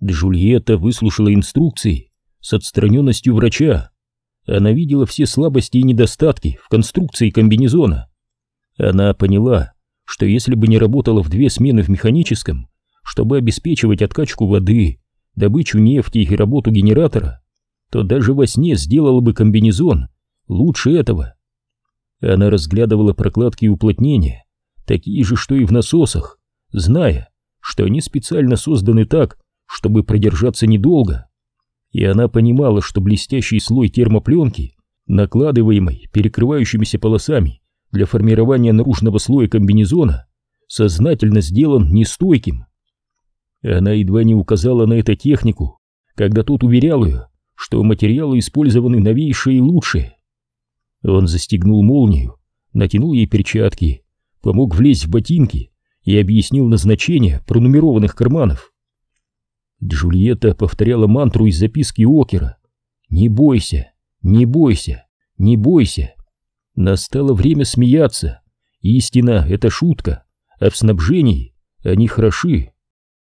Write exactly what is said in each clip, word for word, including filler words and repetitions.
Джульетта выслушала инструкции с отстраненностью врача. Она видела все слабости и недостатки в конструкции комбинезона. Она поняла, что если бы не работала в две смены в механическом, чтобы обеспечивать откачку воды, добычу нефти и работу генератора, то даже во сне сделала бы комбинезон лучше этого. Она разглядывала прокладки и уплотнения, такие же, что и в насосах, зная, что они специально созданы так, чтобы продержаться недолго. И она понимала, что блестящий слой термопленки, накладываемый перекрывающимися полосами для формирования наружного слоя комбинезона, сознательно сделан нестойким. Она едва не указала на это технику, когда тот уверял ее, что материалы использованы новейшие и лучшие. Он застегнул молнию, натянул ей перчатки, помог влезть в ботинки и объяснил назначение пронумерованных карманов. Джульетта повторяла мантру из записки Окера: «Не бойся, не бойся, не бойся». Настало время смеяться. Истина — это шутка, а в снабжении они хороши.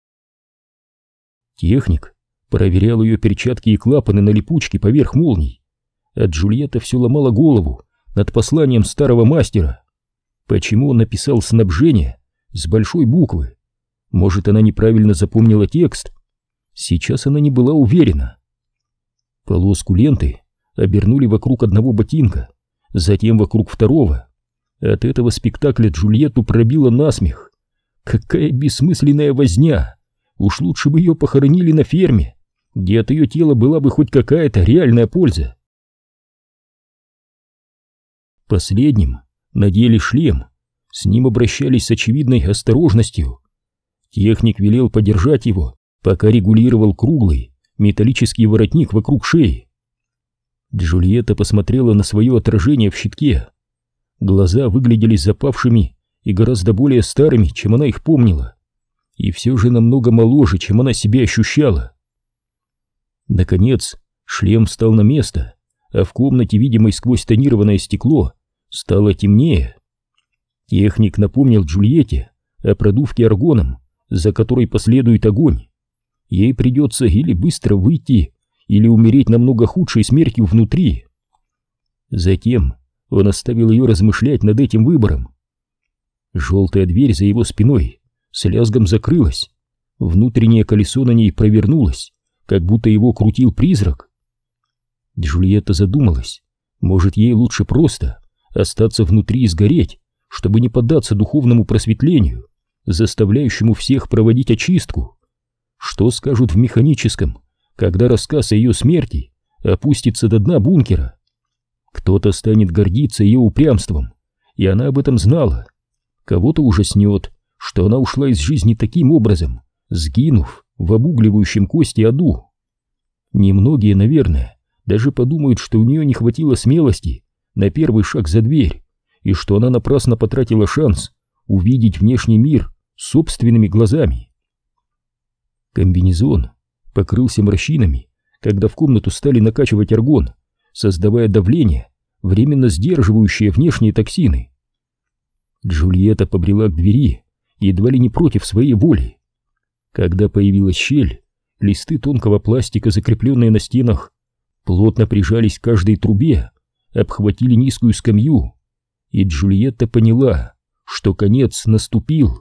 Техник проверял ее перчатки и клапаны на липучке поверх молний, а Джульетта все ломала голову над посланием старого мастера. Почему он написал «снабжение» с большой буквы? Может, она неправильно запомнила текст? Сейчас она не была уверена. Полоску ленты обернули вокруг одного ботинка, затем вокруг второго. От этого спектакля Джульетту пробило насмех. Какая бессмысленная возня! Уж лучше бы ее похоронили на ферме, где от ее тела была бы хоть какая-то реальная польза. Последним надели шлем. С ним обращались с очевидной осторожностью. Техник велел подержать его, пока регулировал круглый металлический воротник вокруг шеи. Джульетта посмотрела на свое отражение в щитке. Глаза выглядели запавшими и гораздо более старыми, чем она их помнила, и все же намного моложе, чем она себя ощущала. Наконец шлем встал на место, а в комнате, видимой сквозь тонированное стекло, стало темнее. Техник напомнил Джульетте о продувке аргоном, за которой последует огонь. Ей придется или быстро выйти, или умереть намного худшей смертью внутри. Затем он оставил ее размышлять над этим выбором. Желтая дверь за его спиной с лязгом закрылась. Внутреннее колесо на ней провернулось, как будто его крутил призрак. Джульетта задумалась, может, ей лучше просто остаться внутри и сгореть, чтобы не поддаться духовному просветлению, заставляющему всех проводить очистку. Что скажут в механическом, когда рассказ о ее смерти опустится до дна бункера? Кто-то станет гордиться ее упрямством, и она об этом знала. Кого-то ужаснет, что она ушла из жизни таким образом, сгинув в обугливающем кости аду. Немногие, наверное, даже подумают, что у нее не хватило смелости на первый шаг за дверь, и что она напрасно потратила шанс увидеть внешний мир собственными глазами. Комбинезон покрылся морщинами, когда в комнату стали накачивать аргон, создавая давление, временно сдерживающее внешние токсины. Джульетта побрела к двери, едва ли не против своей воли. Когда появилась щель, листы тонкого пластика, закрепленные на стенах, плотно прижались к каждой трубе, обхватили низкую скамью, и Джульетта поняла, что конец наступил.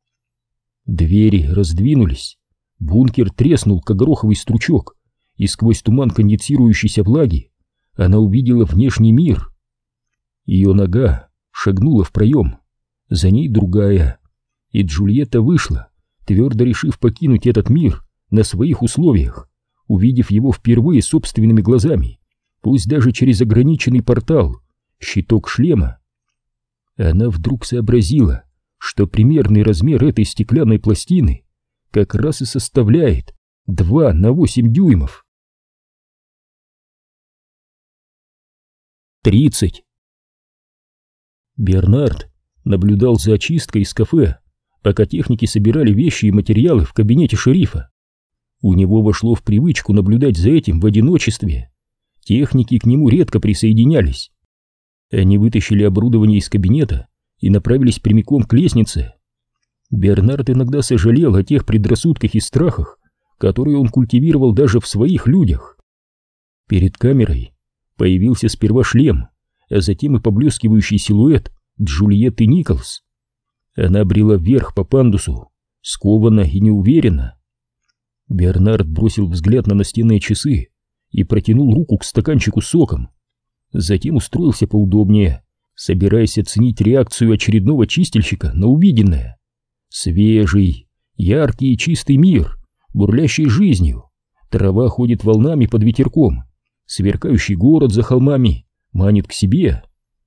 Двери раздвинулись. Бункер треснул, как гороховый стручок, и сквозь туман конденсирующейся влаги она увидела внешний мир. Ее нога шагнула в проем, за ней другая, и Джульетта вышла, твердо решив покинуть этот мир на своих условиях, увидев его впервые собственными глазами, пусть даже через ограниченный портал, щиток шлема. Она вдруг сообразила, что примерный размер этой стеклянной пластины как раз и составляет два на восемь дюймов. Тридцать. Бернард наблюдал за очисткой из кафе, пока техники собирали вещи и материалы в кабинете шерифа. У него вошло в привычку наблюдать за этим в одиночестве. Техники к нему редко присоединялись. Они вытащили оборудование из кабинета и направились прямиком к лестнице. Бернард иногда сожалел о тех предрассудках и страхах, которые он культивировал даже в своих людях. Перед камерой появился сперва шлем, а затем и поблескивающий силуэт Джульетты Николс. Она брела вверх по пандусу, скованно и неуверенно. Бернард бросил взгляд на настенные часы и протянул руку к стаканчику с соком. Затем устроился поудобнее, собираясь оценить реакцию очередного чистильщика на увиденное. Свежий, яркий и чистый мир, бурлящий жизнью. Трава ходит волнами под ветерком, сверкающий город за холмами манит к себе.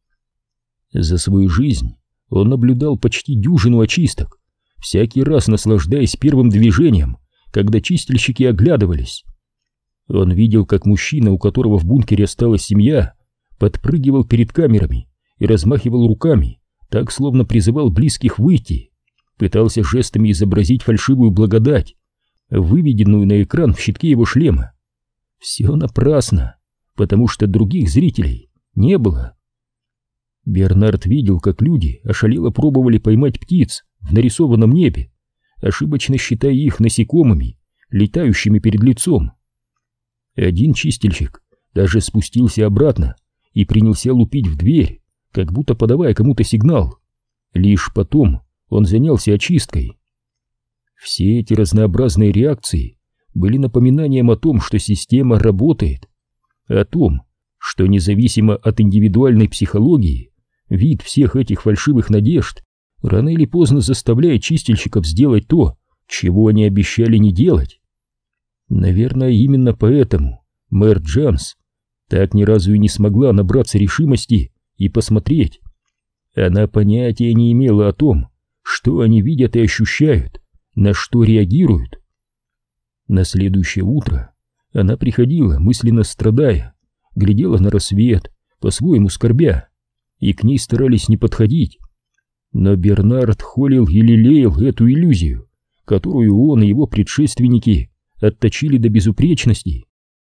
За свою жизнь он наблюдал почти дюжину очисток, всякий раз наслаждаясь первым движением, когда чистильщики оглядывались. Он видел, как мужчина, у которого в бункере осталась семья, подпрыгивал перед камерами и размахивал руками, так словно призывал близких выйти, пытался жестами изобразить фальшивую благодать, выведенную на экран в щитке его шлема. Все напрасно, потому что других зрителей не было. Бернард видел, как люди ошалело пробовали поймать птиц в нарисованном небе, ошибочно считая их насекомыми, летающими перед лицом. Один чистильщик даже спустился обратно и принялся лупить в дверь, как будто подавая кому-то сигнал. Лишь потом он занялся очисткой. Все эти разнообразные реакции были напоминанием о том, что система работает, о том, что независимо от индивидуальной психологии, вид всех этих фальшивых надежд рано или поздно заставляет чистильщиков сделать то, чего они обещали не делать. Наверное, именно поэтому мэр Джанс так ни разу и не смогла набраться решимости и посмотреть. Она понятия не имела о том, что они видят и ощущают, на что реагируют. На следующее утро она приходила, мысленно страдая, глядела на рассвет, по-своему скорбя, и к ней старались не подходить. Но Бернард холил и лелеял эту иллюзию, которую он и его предшественники отточили до безупречности.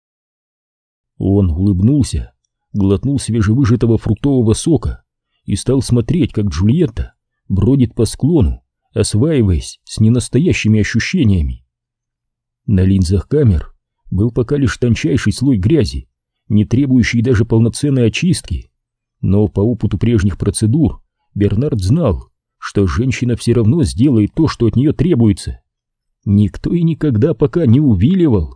Он улыбнулся, глотнул свежевыжатого фруктового сока и стал смотреть, как Джульетта бродит по склону, осваиваясь с ненастоящими ощущениями. На линзах камер был пока лишь тончайший слой грязи, не требующий даже полноценной очистки, но по опыту прежних процедур Бернард знал, что женщина все равно сделает то, что от нее требуется. Никто и никогда пока не увиливал.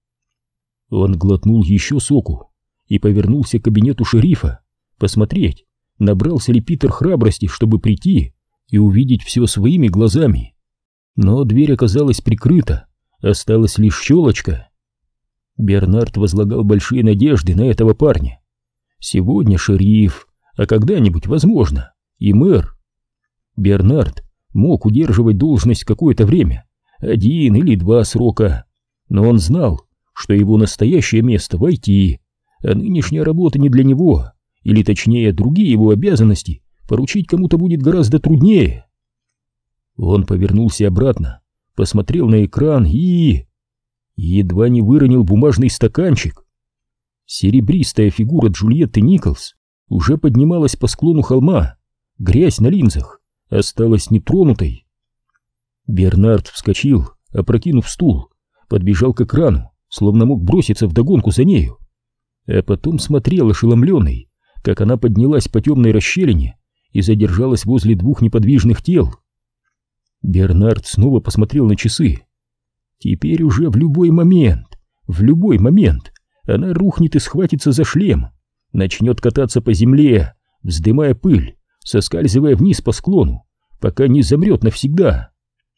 Он глотнул еще соку и повернулся к кабинету шерифа, посмотреть, набрался ли Питер храбрости, чтобы прийти и увидеть все своими глазами. Но дверь оказалась прикрыта, осталась лишь щелочка. Бернард возлагал большие надежды на этого парня. Сегодня шериф, а когда-нибудь, возможно, и мэр. Бернард мог удерживать должность какое-то время, один или два срока, но он знал, что его настоящее место в ай ти, а нынешняя работа не для него, или точнее другие его обязанности поручить кому-то будет гораздо труднее. Он повернулся обратно, посмотрел на экран и... едва не выронил бумажный стаканчик. Серебристая фигура Джульетты Николс уже поднималась по склону холма, грязь на линзах осталась нетронутой. Бернард вскочил, опрокинув стул, подбежал к экрану, словно мог броситься вдогонку за нею, а потом смотрел ошеломленный, как она поднялась по темной расщелине и задержалась возле двух неподвижных тел. Бернард снова посмотрел на часы. Теперь уже в любой момент, в любой момент она рухнет и схватится за шлем, начнет кататься по земле, вздымая пыль, соскальзывая вниз по склону, пока не замрет навсегда.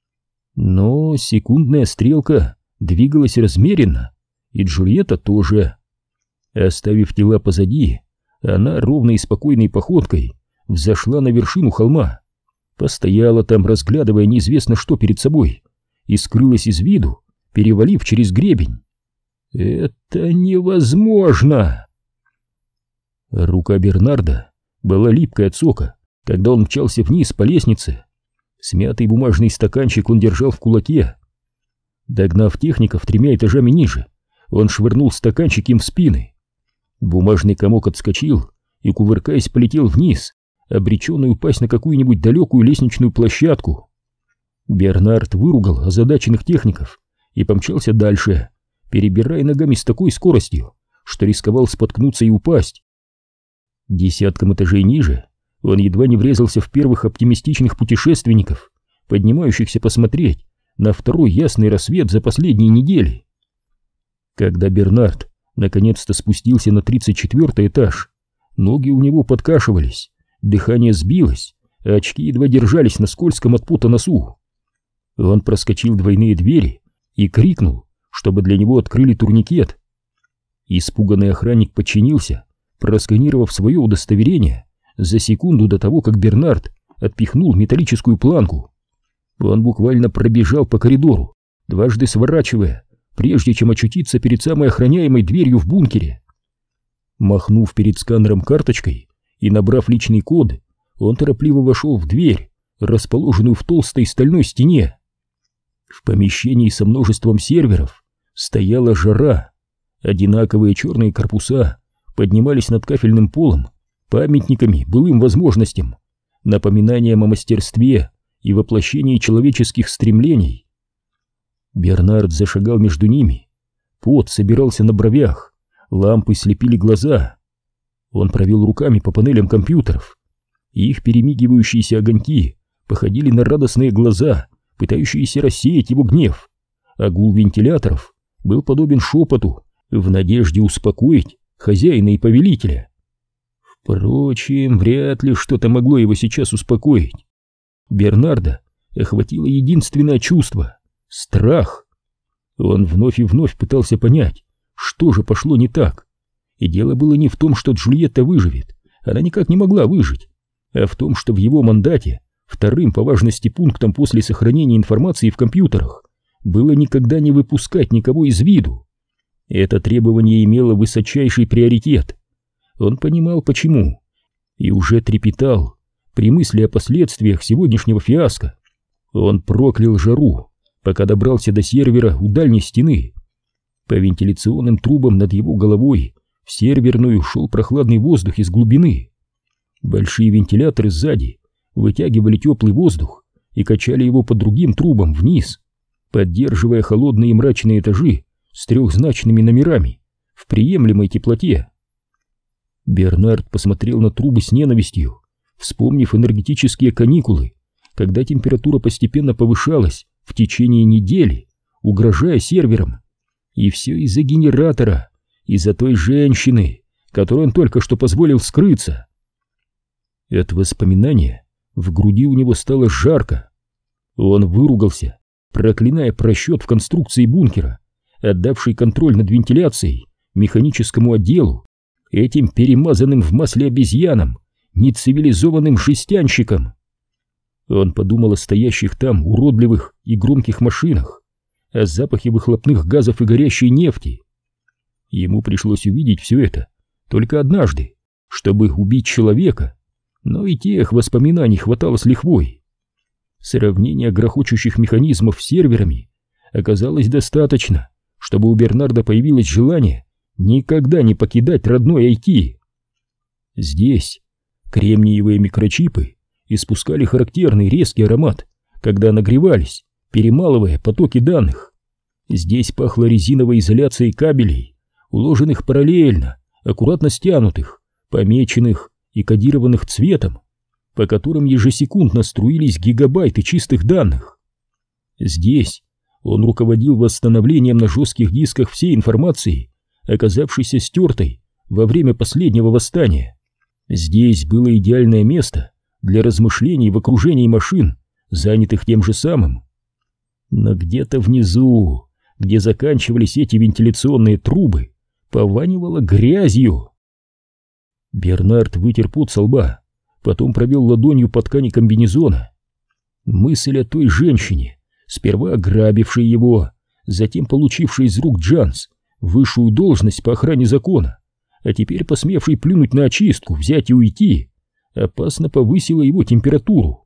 Но секундная стрелка двигалась размеренно, и Джульетта тоже. Оставив тела позади, она ровной и спокойной походкой взошла на вершину холма, постояла там, разглядывая неизвестно что перед собой, и скрылась из виду, перевалив через гребень. Это невозможно! Рука Бернарда была липкой от сока, когда он мчался вниз по лестнице. Смятый бумажный стаканчик он держал в кулаке. Догнав техников тремя этажами ниже, он швырнул стаканчик им в спины. Бумажный комок отскочил и, кувыркаясь, полетел вниз, обреченный упасть на какую-нибудь далекую лестничную площадку. Бернард выругал озадаченных техников и помчался дальше, перебирая ногами с такой скоростью, что рисковал споткнуться и упасть. Десятком этажей ниже он едва не врезался в первых оптимистичных путешественников, поднимающихся посмотреть на второй ясный рассвет за последние недели. Когда Бернард наконец-то спустился на тридцать четвёртый этаж, ноги у него подкашивались, дыхание сбилось, а очки едва держались на скользком от пота носу. Он проскочил двойные двери и крикнул, чтобы для него открыли турникет. Испуганный охранник подчинился, просканировав свое удостоверение за секунду до того, как Бернард отпихнул металлическую планку. Он буквально пробежал по коридору, дважды сворачивая, прежде чем очутиться перед самой охраняемой дверью в бункере. Махнув перед сканером карточкой и набрав личный код, он торопливо вошел в дверь, расположенную в толстой стальной стене. В помещении со множеством серверов стояла жара. Одинаковые черные корпуса поднимались над кафельным полом памятниками былым возможностям, напоминанием о мастерстве и воплощении человеческих стремлений. Бернард зашагал между ними. Пот собирался на бровях, лампы слепили глаза. Он провел руками по панелям компьютеров. Их перемигивающиеся огоньки походили на радостные глаза, пытающиеся рассеять его гнев, а гул вентиляторов был подобен шепоту в надежде успокоить хозяина и повелителя. Впрочем, вряд ли что-то могло его сейчас успокоить. Бернарда охватило единственное чувство — страх. Он вновь и вновь пытался понять, что же пошло не так. И дело было не в том, что Джульетта выживет, она никак не могла выжить, а в том, что в его мандате вторым по важности пунктом после сохранения информации в компьютерах было никогда не выпускать никого из виду. Это требование имело высочайший приоритет. Он понимал почему и уже трепетал при мысли о последствиях сегодняшнего фиаско. Он проклял жару, пока добрался до сервера у дальней стены. По вентиляционным трубам над его головой в серверную шел прохладный воздух из глубины. Большие вентиляторы сзади вытягивали теплый воздух и качали его по другим трубам вниз, поддерживая холодные и мрачные этажи с трехзначными номерами в приемлемой теплоте. Бернард посмотрел на трубы с ненавистью, вспомнив энергетические каникулы, когда температура постепенно повышалась в течение недели, угрожая серверам. И все из-за генератора, из-за той женщины, которой он только что позволил скрыться. От воспоминания в груди у него стало жарко. Он выругался, проклиная просчет в конструкции бункера, отдавший контроль над вентиляцией механическому отделу, этим перемазанным в масле обезьянам, нецивилизованным жестянщикам. Он подумал о стоящих там уродливых и громких машинах, о запахе выхлопных газов и горящей нефти. Ему пришлось увидеть все это только однажды, чтобы убить человека, но и тех воспоминаний хватало с лихвой. Сравнение грохочущих механизмов с серверами оказалось достаточно, чтобы у Бернарда появилось желание никогда не покидать родной ай ти. Здесь кремниевые микрочипы испускали характерный резкий аромат, когда нагревались, перемалывая потоки данных. Здесь пахло резиновой изоляцией кабелей, уложенных параллельно, аккуратно стянутых, помеченных и кодированных цветом, по которым ежесекундно струились гигабайты чистых данных. Здесь он руководил восстановлением на жестких дисках всей информации, оказавшейся стертой во время последнего восстания. Здесь было идеальное место для размышлений в окружении машин, занятых тем же самым. Но где-то внизу, где заканчивались эти вентиляционные трубы, пованивало грязью. Бернард вытер пот со лба, потом провел ладонью по ткани комбинезона. Мысль о той женщине, сперва ограбившей его, затем получившей из рук Джанс высшую должность по охране закона, а теперь посмевшей плюнуть на очистку, взять и уйти, опасно повысила его температуру.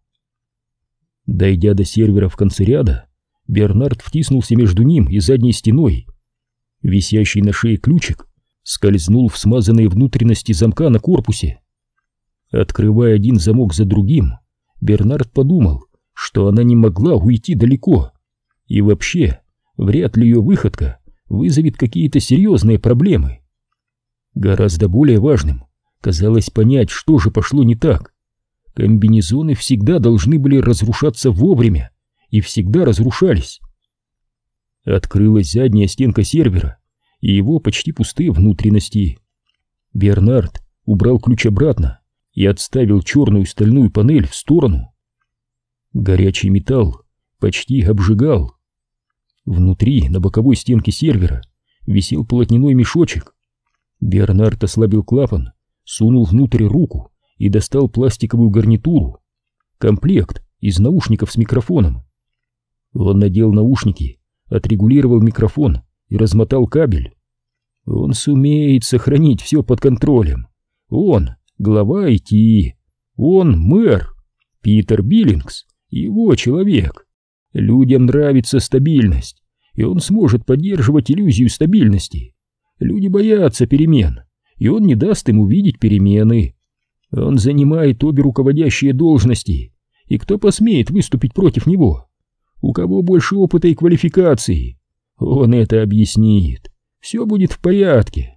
Дойдя до сервера в конце ряда, Бернард втиснулся между ним и задней стеной. Висящий на шее ключик скользнул в смазанные внутренности замка на корпусе. Открывая один замок за другим, Бернард подумал, что она не могла уйти далеко. И вообще, вряд ли ее выходка вызовет какие-то серьезные проблемы. Гораздо более важным казалось понять, что же пошло не так. Комбинезоны всегда должны были разрушаться вовремя и всегда разрушались. Открылась задняя стенка сервера и его почти пустые внутренности. Бернард убрал ключ обратно и отставил черную стальную панель в сторону. Горячий металл почти обжигал. Внутри, на боковой стенке сервера, висел полотняной мешочек. Бернард ослабил клапан, сунул внутрь руку и достал пластиковую гарнитуру. Комплект из наушников с микрофоном. Он надел наушники, отрегулировал микрофон и размотал кабель. Он сумеет сохранить все под контролем. Он глава ай ти. Он мэр. Питер Биллингс его человек. Людям нравится стабильность, и он сможет поддерживать иллюзию стабильности. Люди боятся перемен, и он не даст им увидеть перемены. Он занимает обе руководящие должности, и кто посмеет выступить против него? У кого больше опыта и квалификации? Он это объяснит. Все будет в порядке.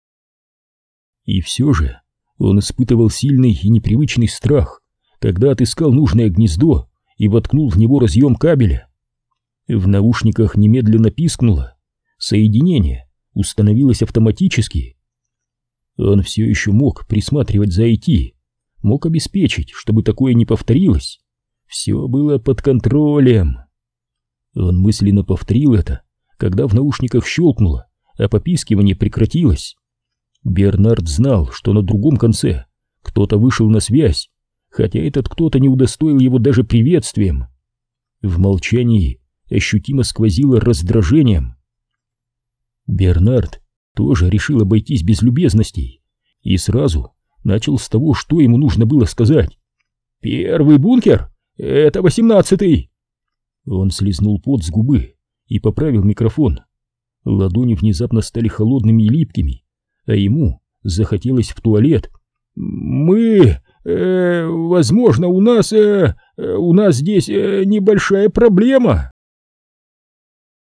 И все же он испытывал сильный и непривычный страх, когда отыскал нужное гнездо и воткнул в него разъем кабеля. В наушниках немедленно пискнуло. Соединение установилось автоматически. Он все еще мог присматривать за ай ти, мог обеспечить, чтобы такое не повторилось. Все было под контролем. Он мысленно повторил это, когда в наушниках щелкнуло, а попискивание прекратилось. Бернард знал, что на другом конце кто-то вышел на связь, хотя этот кто-то не удостоил его даже приветствием. В молчании ощутимо сквозило раздражением. Бернард тоже решил обойтись без любезностей и сразу начал с того, что ему нужно было сказать. «Первый бункер? Это восемнадцатый!» Он слизнул пот с губы и поправил микрофон. Ладони внезапно стали холодными и липкими, а ему захотелось в туалет. «Мы... Э, возможно, у нас... Э, у нас здесь э, небольшая проблема».